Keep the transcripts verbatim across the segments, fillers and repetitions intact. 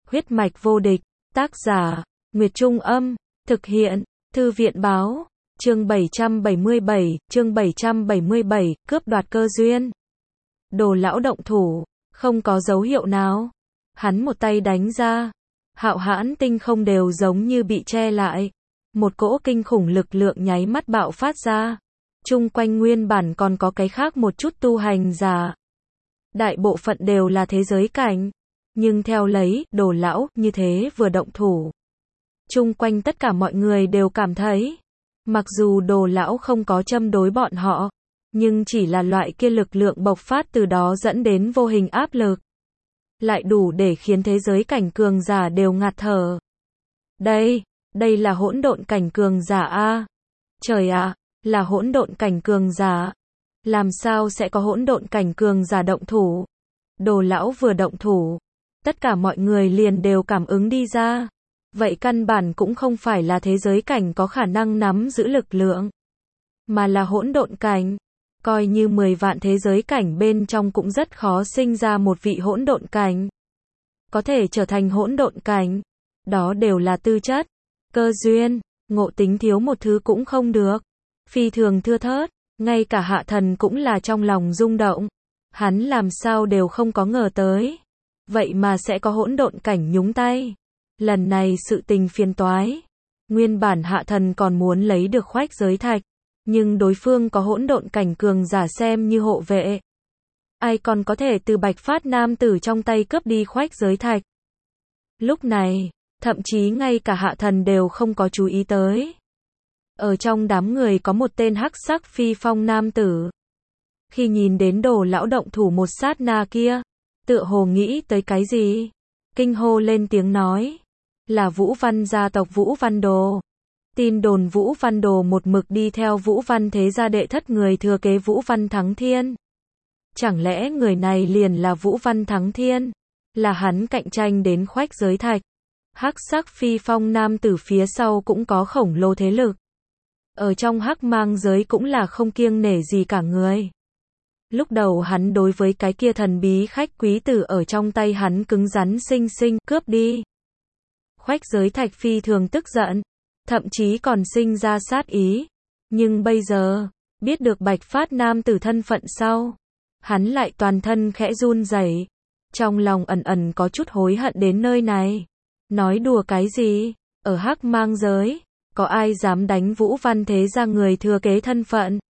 Huyết mạch vô địch, tác giả, Nguyệt Trung Âm, thực hiện, Thư viện Báo, chương bảy trăm bảy mươi bảy, chương bảy trăm bảy mươi bảy, cướp đoạt cơ duyên. Đồ lão động thủ, không có dấu hiệu nào. Hắn một tay đánh ra, hạo hãn tinh không đều giống như bị che lại. Một cỗ kinh khủng lực lượng nháy mắt bạo phát ra. Chung quanh nguyên bản còn có cái khác một chút tu hành giả. Đại bộ phận đều là thế giới cảnh. Nhưng theo lấy, đồ lão, như thế vừa động thủ. Chung quanh tất cả mọi người đều cảm thấy. Mặc dù đồ lão không có châm đối bọn họ. Nhưng chỉ là loại kia lực lượng bộc phát từ đó dẫn đến vô hình áp lực. Lại đủ để khiến thế giới cảnh cường giả đều ngạt thở. Đây, đây là hỗn độn cảnh cường giả a. Trời ạ, là hỗn độn cảnh cường giả. Làm sao sẽ có hỗn độn cảnh cường giả động thủ? Đồ lão vừa động thủ, tất cả mọi người liền đều cảm ứng đi ra. Vậy căn bản cũng không phải là thế giới cảnh có khả năng nắm giữ lực lượng, mà là hỗn độn cảnh. Coi như mười vạn thế giới cảnh bên trong cũng rất khó sinh ra một vị hỗn độn cảnh. Có thể trở thành hỗn độn cảnh, đó đều là tư chất, cơ duyên, ngộ tính thiếu một thứ cũng không được. Phi thường thưa thớt, ngay cả Hạ Thần cũng là trong lòng rung động. Hắn làm sao đều không có ngờ tới. Vậy mà sẽ có hỗn độn cảnh nhúng tay. Lần này sự tình phiền toái. Nguyên bản Hạ Thần còn muốn lấy được khoách giới thạch. Nhưng đối phương có hỗn độn cảnh cường giả xem như hộ vệ. Ai còn có thể từ Bạch Phát nam tử trong tay cướp đi khoách giới thạch. Lúc này, thậm chí ngay cả Hạ Thần đều không có chú ý tới. Ở trong đám người có một tên hắc sắc phi phong nam tử. Khi nhìn đến đồ lão động thủ một sát na kia, tựa hồ nghĩ tới cái gì, kinh hô lên tiếng nói, là Vũ Văn gia tộc Vũ Văn Đồ. Tin đồn Vũ Văn Đồ một mực đi theo Vũ Văn thế gia đệ thất người thừa kế Vũ Văn Thắng Thiên. Chẳng lẽ người này liền là Vũ Văn Thắng Thiên? Là hắn cạnh tranh đến khoách giới thạch. Hắc sắc phi phong nam tử phía sau cũng có khổng lồ thế lực. Ở trong hắc mang giới cũng là không kiêng nể gì cả người. Lúc đầu hắn đối với cái kia thần bí khách quý tử ở trong tay hắn cứng rắn xinh xinh cướp đi. Khoách giới thạch phi thường tức giận, thậm chí còn sinh ra sát ý. Nhưng bây giờ, biết được Bạch Phát nam tử thân phận sau, hắn lại toàn thân khẽ run rẩy, trong lòng ẩn ẩn có chút hối hận đến nơi này. Nói đùa cái gì, ở hắc mang giới, có ai dám đánh Vũ Văn thế gia người thừa kế thân phận?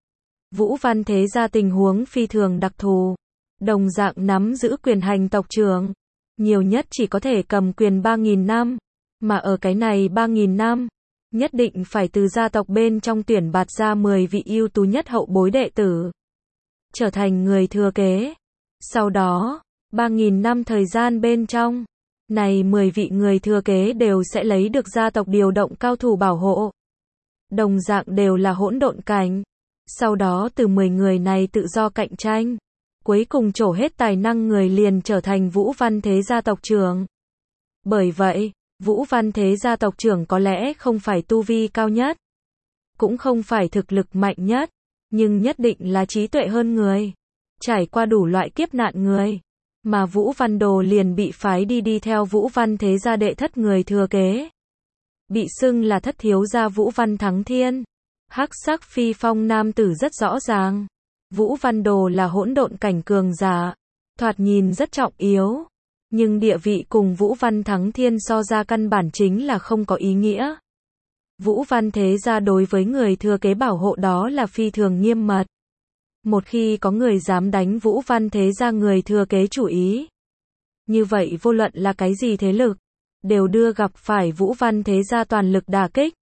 Vũ Văn thế gia tình huống phi thường đặc thù, đồng dạng nắm giữ quyền hành tộc trưởng, nhiều nhất chỉ có thể cầm quyền ba nghìn năm, mà ở cái này ba nghìn năm, nhất định phải từ gia tộc bên trong tuyển bạt ra mười vị ưu tú nhất hậu bối đệ tử, trở thành người thừa kế. Sau đó, ba nghìn năm thời gian bên trong, này mười vị người thừa kế đều sẽ lấy được gia tộc điều động cao thủ bảo hộ. Đồng dạng đều là hỗn độn cảnh. Sau đó từ mười người này tự do cạnh tranh. Cuối cùng trổ hết tài năng người liền trở thành Vũ Văn thế gia tộc trưởng. Bởi vậy, Vũ Văn thế gia tộc trưởng có lẽ không phải tu vi cao nhất, cũng không phải thực lực mạnh nhất, nhưng nhất định là trí tuệ hơn người, trải qua đủ loại kiếp nạn người. Mà Vũ Văn Đồ liền bị phái đi đi theo Vũ Văn thế gia đệ thất người thừa kế. Bị xưng là thất thiếu gia Vũ Văn Thắng Thiên. Hắc sắc phi phong nam tử rất rõ ràng. Vũ Văn Đồ là hỗn độn cảnh cường giả. Thoạt nhìn rất trọng yếu. Nhưng địa vị cùng Vũ Văn Thắng Thiên so ra căn bản chính là không có ý nghĩa. Vũ Văn thế gia đối với người thừa kế bảo hộ đó là phi thường nghiêm mật. Một khi có người dám đánh Vũ Văn thế gia người thừa kế chủ ý, như vậy vô luận là cái gì thế lực, đều đưa gặp phải Vũ Văn thế gia toàn lực đả kích.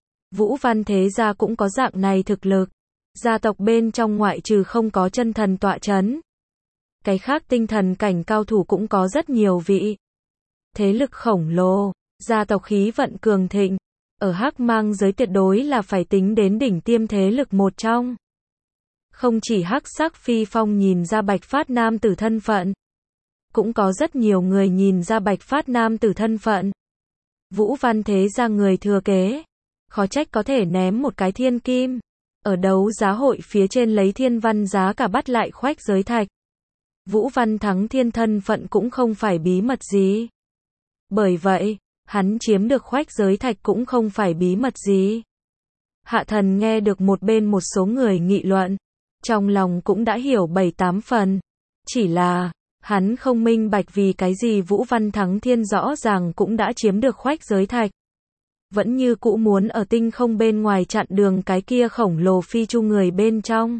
Vũ Văn thế gia cũng có dạng này thực lực. Gia tộc bên trong ngoại trừ không có chân thần tọa chấn, cái khác tinh thần cảnh cao thủ cũng có rất nhiều vị. Thế lực khổng lồ, gia tộc khí vận cường thịnh, ở hắc mang giới tuyệt đối là phải tính đến đỉnh tiêm thế lực một trong. Không chỉ hắc sắc phi phong nhìn ra Bạch Phát nam tử thân phận, cũng có rất nhiều người nhìn ra Bạch Phát nam tử thân phận. Vũ Văn thế gia người thừa kế, khó trách có thể ném một cái thiên kim, ở đấu giá hội phía trên lấy thiên văn giá cả bắt lại khoách giới thạch. Vũ Văn Thắng Thiên thân phận cũng không phải bí mật gì. Bởi vậy, hắn chiếm được khoách giới thạch cũng không phải bí mật gì. Hạ thần nghe được một bên một số người nghị luận, trong lòng cũng đã hiểu bảy tám phần. Chỉ là, hắn không minh bạch vì cái gì Vũ Văn Thắng Thiên rõ ràng cũng đã chiếm được khoách giới thạch. Vẫn như cũ muốn ở tinh không bên ngoài chặn đường cái kia khổng lồ phi chu người bên trong.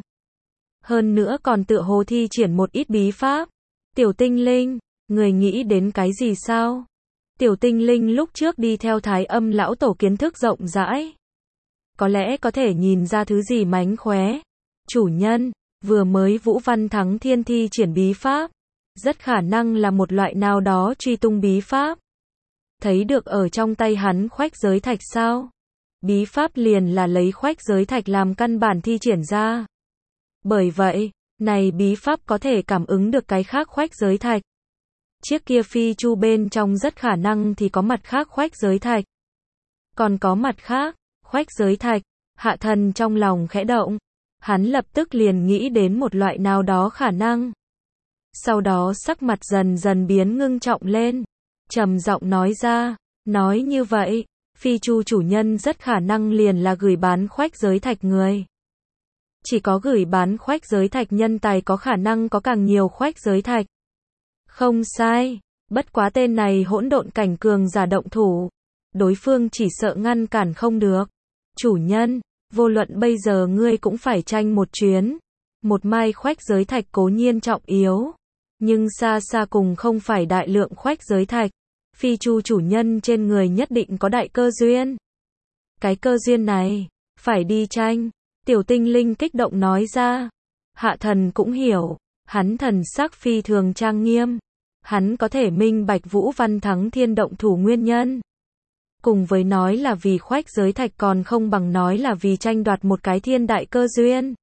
Hơn nữa còn tựa hồ thi triển một ít bí pháp. Tiểu tinh linh, người nghĩ đến cái gì sao? Tiểu tinh linh lúc trước đi theo Thái Âm lão tổ kiến thức rộng rãi. Có lẽ có thể nhìn ra thứ gì mánh khóe. Chủ nhân, vừa mới Vũ Văn Thắng Thiên thi triển bí pháp. Rất khả năng là một loại nào đó truy tung bí pháp. Thấy được ở trong tay hắn khoách giới thạch sao? Bí pháp liền là lấy khoách giới thạch làm căn bản thi triển ra. Bởi vậy, này bí pháp có thể cảm ứng được cái khác khoách giới thạch. Chiếc kia phi chu bên trong rất khả năng thì có mặt khác khoách giới thạch. Còn có mặt khác, khoách giới thạch, hạ thần trong lòng khẽ động. Hắn lập tức liền nghĩ đến một loại nào đó khả năng. Sau đó sắc mặt dần dần biến ngưng trọng lên. Trầm giọng nói ra, nói như vậy, phi chu chủ nhân rất khả năng liền là gửi bán khoách giới thạch người. Chỉ có gửi bán khoách giới thạch nhân tài có khả năng có càng nhiều khoách giới thạch. Không sai, bất quá tên này hỗn độn cảnh cường giả động thủ. Đối phương chỉ sợ ngăn cản không được. Chủ nhân, vô luận bây giờ ngươi cũng phải tranh một chuyến. Một mai khoách giới thạch cố nhiên trọng yếu. Nhưng xa xa cùng không phải đại lượng khoách giới thạch. Phi chu chủ nhân trên người nhất định có đại cơ duyên. Cái cơ duyên này, phải đi tranh. Tiểu tinh linh kích động nói ra. Hạ thần cũng hiểu. Hắn thần sắc phi thường trang nghiêm. Hắn có thể minh bạch Vũ Văn Thắng Thiên động thủ nguyên nhân. Cùng với nói là vì khoách giới thạch còn không bằng nói là vì tranh đoạt một cái thiên đại cơ duyên.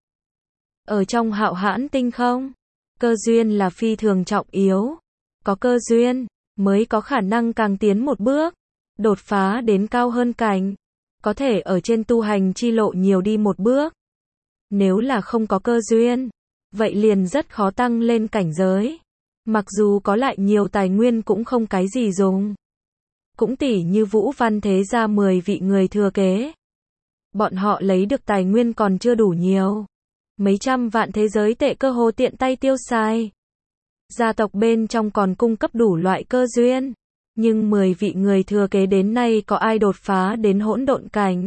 Ở trong hạo hãn tinh không, cơ duyên là phi thường trọng yếu. Có cơ duyên, mới có khả năng càng tiến một bước, đột phá đến cao hơn cảnh. Có thể ở trên tu hành chi lộ nhiều đi một bước. Nếu là không có cơ duyên, vậy liền rất khó tăng lên cảnh giới. Mặc dù có lại nhiều tài nguyên cũng không cái gì dùng. Cũng tỉ như Vũ Văn thế gia mười vị người thừa kế. Bọn họ lấy được tài nguyên còn chưa đủ nhiều. Mấy trăm vạn thế giới tệ cơ hồ tiện tay tiêu xài. Gia tộc bên trong còn cung cấp đủ loại cơ duyên. Nhưng mười vị người thừa kế đến nay có ai đột phá đến hỗn độn cảnh?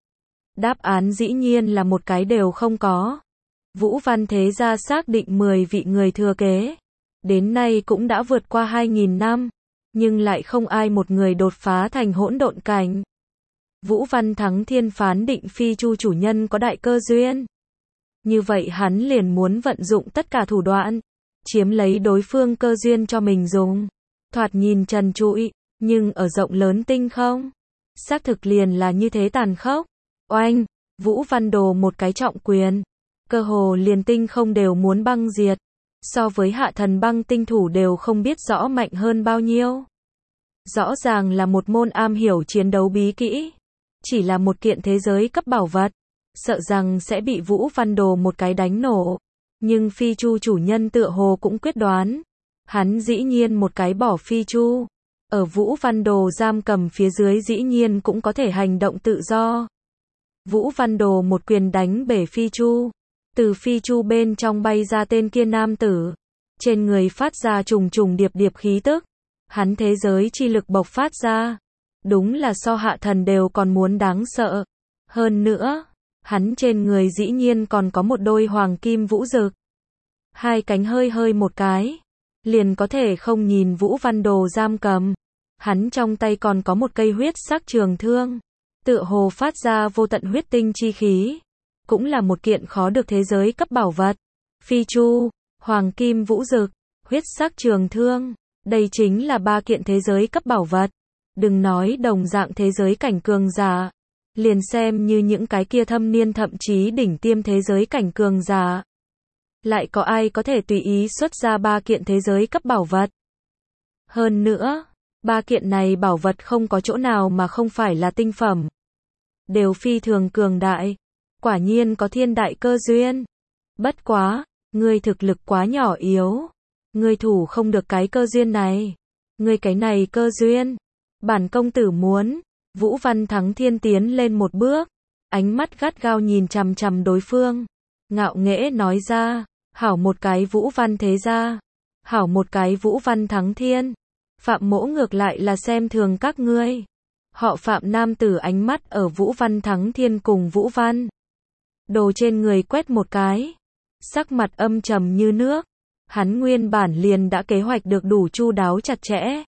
Đáp án dĩ nhiên là một cái đều không có. Vũ Văn thế gia xác định mười vị người thừa kế. Đến nay cũng đã vượt qua hai nghìn năm. Nhưng lại không ai một người đột phá thành hỗn độn cảnh. Vũ Văn Thắng Thiên phán định phi chu chủ nhân có đại cơ duyên. Như vậy hắn liền muốn vận dụng tất cả thủ đoạn. Chiếm lấy đối phương cơ duyên cho mình dùng. Thoạt nhìn trần trụi, nhưng ở rộng lớn tinh không. Xác thực liền là như thế tàn khốc. Oanh, Vũ Văn Đồ một cái trọng quyền. Cơ hồ liền tinh không đều muốn băng diệt. So với hạ thần băng tinh thủ đều không biết rõ mạnh hơn bao nhiêu. Rõ ràng là một môn am hiểu chiến đấu bí kỹ. Chỉ là một kiện thế giới cấp bảo vật. Sợ rằng sẽ bị Vũ Văn Đồ một cái đánh nổ. Nhưng phi chu chủ nhân tựa hồ cũng quyết đoán. Hắn dĩ nhiên một cái bỏ phi chu. Ở Vũ Văn Đồ giam cầm phía dưới dĩ nhiên cũng có thể hành động tự do. Vũ Văn Đồ một quyền đánh bể phi chu. Từ phi chu bên trong bay ra tên kia nam tử. Trên người phát ra trùng trùng điệp điệp khí tức. Hắn thế giới chi lực bộc phát ra. Đúng là so hạ thần đều còn muốn đáng sợ. Hơn nữa, hắn trên người dĩ nhiên còn có một đôi hoàng kim vũ dực. Hai cánh hơi hơi một cái. Liền có thể không nhìn Vũ Văn Đồ giam cầm. Hắn trong tay còn có một cây huyết sắc trường thương. Tựa hồ phát ra vô tận huyết tinh chi khí. Cũng là một kiện khó được thế giới cấp bảo vật. Phi chu, hoàng kim vũ dực, huyết sắc trường thương. Đây chính là ba kiện thế giới cấp bảo vật. Đừng nói đồng dạng thế giới cảnh cường giả. Liền xem như những cái kia thâm niên thậm chí đỉnh tiêm thế giới cảnh cường giả. Lại có ai có thể tùy ý xuất ra ba kiện thế giới cấp bảo vật. Hơn nữa, ba kiện này bảo vật không có chỗ nào mà không phải là tinh phẩm. Đều phi thường cường đại. Quả nhiên có thiên đại cơ duyên. Bất quá, ngươi thực lực quá nhỏ yếu. Ngươi thủ không được cái cơ duyên này. Ngươi cái này cơ duyên, Bản công tử muốn. Vũ Văn Thắng Thiên tiến lên một bước, ánh mắt gắt gao nhìn chằm chằm đối phương, ngạo nghễ nói ra, hảo một cái Vũ Văn thế gia, hảo một cái Vũ Văn Thắng Thiên, Phạm mỗ ngược lại là xem thường các ngươi. Họ Phạm nam tử ánh mắt ở Vũ Văn Thắng Thiên cùng Vũ Văn Đồ trên người quét một cái, sắc mặt âm trầm như nước, hắn nguyên bản liền đã kế hoạch được đủ chu đáo chặt chẽ,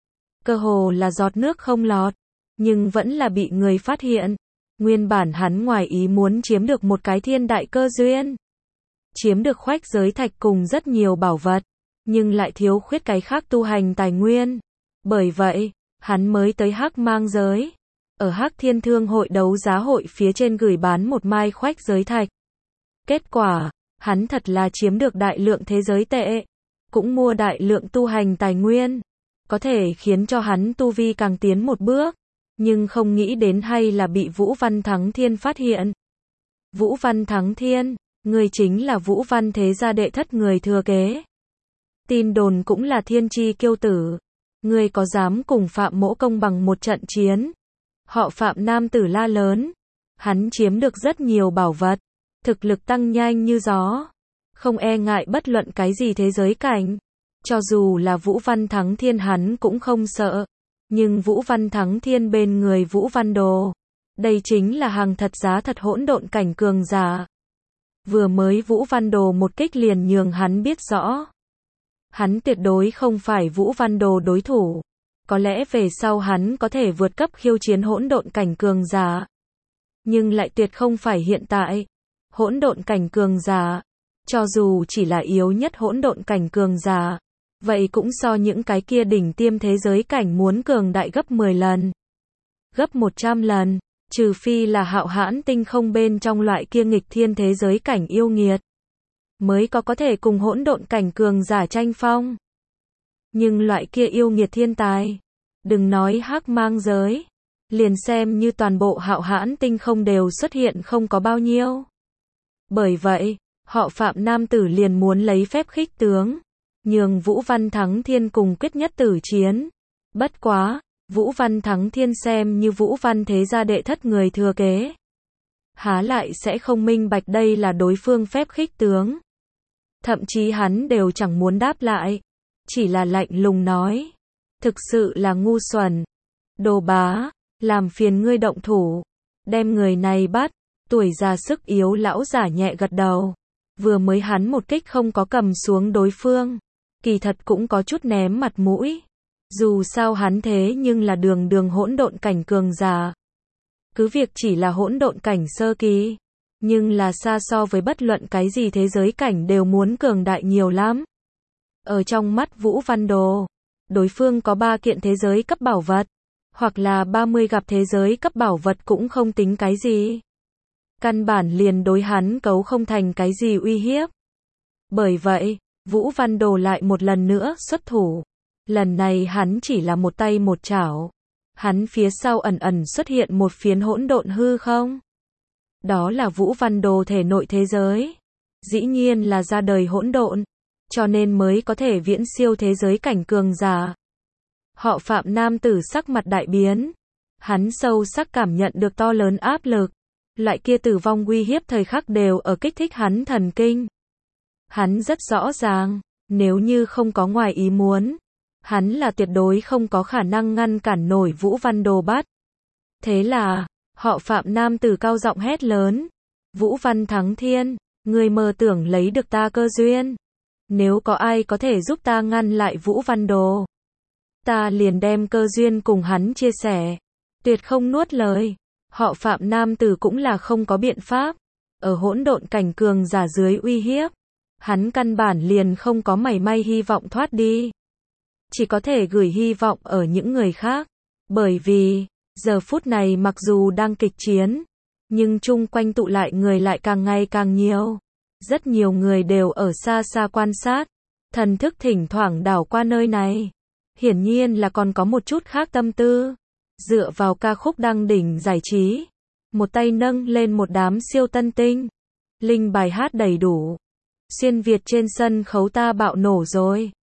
cơ hồ là giọt nước không lọt, nhưng vẫn là bị người phát hiện. Nguyên bản hắn ngoài ý muốn chiếm được một cái thiên đại cơ duyên, chiếm được khoách giới thạch cùng rất nhiều bảo vật, nhưng lại thiếu khuyết cái khác tu hành tài nguyên. Bởi vậy, hắn mới tới Hắc Mang giới, ở Hắc Thiên Thương hội đấu giá hội phía trên gửi bán một mai khoách giới thạch. Kết quả, hắn thật là chiếm được đại lượng thế giới tệ, cũng mua đại lượng tu hành tài nguyên, có thể khiến cho hắn tu vi càng tiến một bước, nhưng không nghĩ đến hay là bị Vũ Văn Thắng Thiên phát hiện. Vũ Văn Thắng Thiên, người chính là Vũ Văn thế gia đệ thất người thừa kế. Tin đồn cũng là thiên chi kiêu tử, người có dám cùng Phạm mỗ công bằng một trận chiến? Họ Phạm nam tử la lớn, hắn chiếm được rất nhiều bảo vật, thực lực tăng nhanh như gió, không e ngại bất luận cái gì thế giới cảnh. Cho dù là Vũ Văn Thắng Thiên hắn cũng không sợ, nhưng Vũ Văn Thắng Thiên bên người Vũ Văn Đồ, đây chính là hàng thật giá thật hỗn độn cảnh cường giả. Vừa mới Vũ Văn Đồ một kích liền nhường hắn biết rõ, hắn tuyệt đối không phải Vũ Văn Đồ đối thủ. Có lẽ về sau hắn có thể vượt cấp khiêu chiến hỗn độn cảnh cường giả, nhưng lại tuyệt không phải hiện tại. Hỗn độn cảnh cường giả, cho dù chỉ là yếu nhất hỗn độn cảnh cường giả, vậy cũng so những cái kia đỉnh tiêm thế giới cảnh muốn cường đại gấp mười lần, gấp một trăm lần, trừ phi là hạo hãn tinh không bên trong loại kia nghịch thiên thế giới cảnh yêu nghiệt, mới có có thể cùng hỗn độn cảnh cường giả tranh phong. Nhưng loại kia yêu nghiệt thiên tài, đừng nói Hắc Mang giới, liền xem như toàn bộ hạo hãn tinh không đều xuất hiện không có bao nhiêu. Bởi vậy, họ Phạm nam tử liền muốn lấy phép khích tướng, nhường Vũ Văn Thắng Thiên cùng quyết nhất tử chiến. Bất quá, Vũ Văn Thắng Thiên xem như Vũ Văn thế gia đệ thất người thừa kế, há lại sẽ không minh bạch đây là đối phương phép khích tướng. Thậm chí hắn đều chẳng muốn đáp lại, chỉ là lạnh lùng nói, thực sự là ngu xuẩn. Đồ bá, làm phiền ngươi động thủ, đem người này bắt. Tuổi già sức yếu lão giả nhẹ gật đầu, vừa mới hắn một kích không có cầm xuống đối phương, kỳ thật cũng có chút ném mặt mũi. Dù sao hắn thế nhưng là đường đường hỗn độn cảnh cường giả. Cứ việc chỉ là hỗn độn cảnh sơ kỳ, nhưng là xa so với bất luận cái gì thế giới cảnh đều muốn cường đại nhiều lắm. Ở trong mắt Vũ Văn Đồ, đối phương có ba kiện thế giới cấp bảo vật, hoặc là ba mươi gặp thế giới cấp bảo vật cũng không tính cái gì. Căn bản liền đối hắn cấu không thành cái gì uy hiếp. Bởi vậy, Vũ Văn Đồ lại một lần nữa xuất thủ. Lần này hắn chỉ là một tay một chảo. Hắn phía sau ẩn ẩn xuất hiện một phiến hỗn độn hư không. Đó là Vũ Văn Đồ thể nội thế giới. Dĩ nhiên là ra đời hỗn độn, cho nên mới có thể viễn siêu thế giới cảnh cường giả. Họ Phạm nam tử sắc mặt đại biến. Hắn sâu sắc cảm nhận được to lớn áp lực. Loại kia tử vong uy hiếp thời khắc đều ở kích thích hắn thần kinh. Hắn rất rõ ràng, nếu như không có ngoài ý muốn, hắn là tuyệt đối không có khả năng ngăn cản nổi Vũ Văn Đồ bắt. Thế là, họ Phạm nam tử cao giọng hét lớn, Vũ Văn Thắng Thiên, ngươi mơ tưởng lấy được ta cơ duyên. Nếu có ai có thể giúp ta ngăn lại Vũ Văn Đồ, ta liền đem cơ duyên cùng hắn chia sẻ, tuyệt không nuốt lời. Họ Phạm nam tử cũng là không có biện pháp, ở hỗn độn cảnh cường giả dưới uy hiếp, hắn căn bản liền không có mảy may hy vọng thoát đi. Chỉ có thể gửi hy vọng ở những người khác, bởi vì, giờ phút này mặc dù đang kịch chiến, nhưng chung quanh tụ lại người lại càng ngày càng nhiều. Rất nhiều người đều ở xa xa quan sát, thần thức thỉnh thoảng đảo qua nơi này. Hiển nhiên là còn có một chút khác tâm tư. Dựa vào ca khúc đăng đỉnh giải trí, một tay nâng lên một đám siêu tân tinh. Linh bài hát đầy đủ. Xuyên Việt trên sân khấu ta bạo nổ rồi.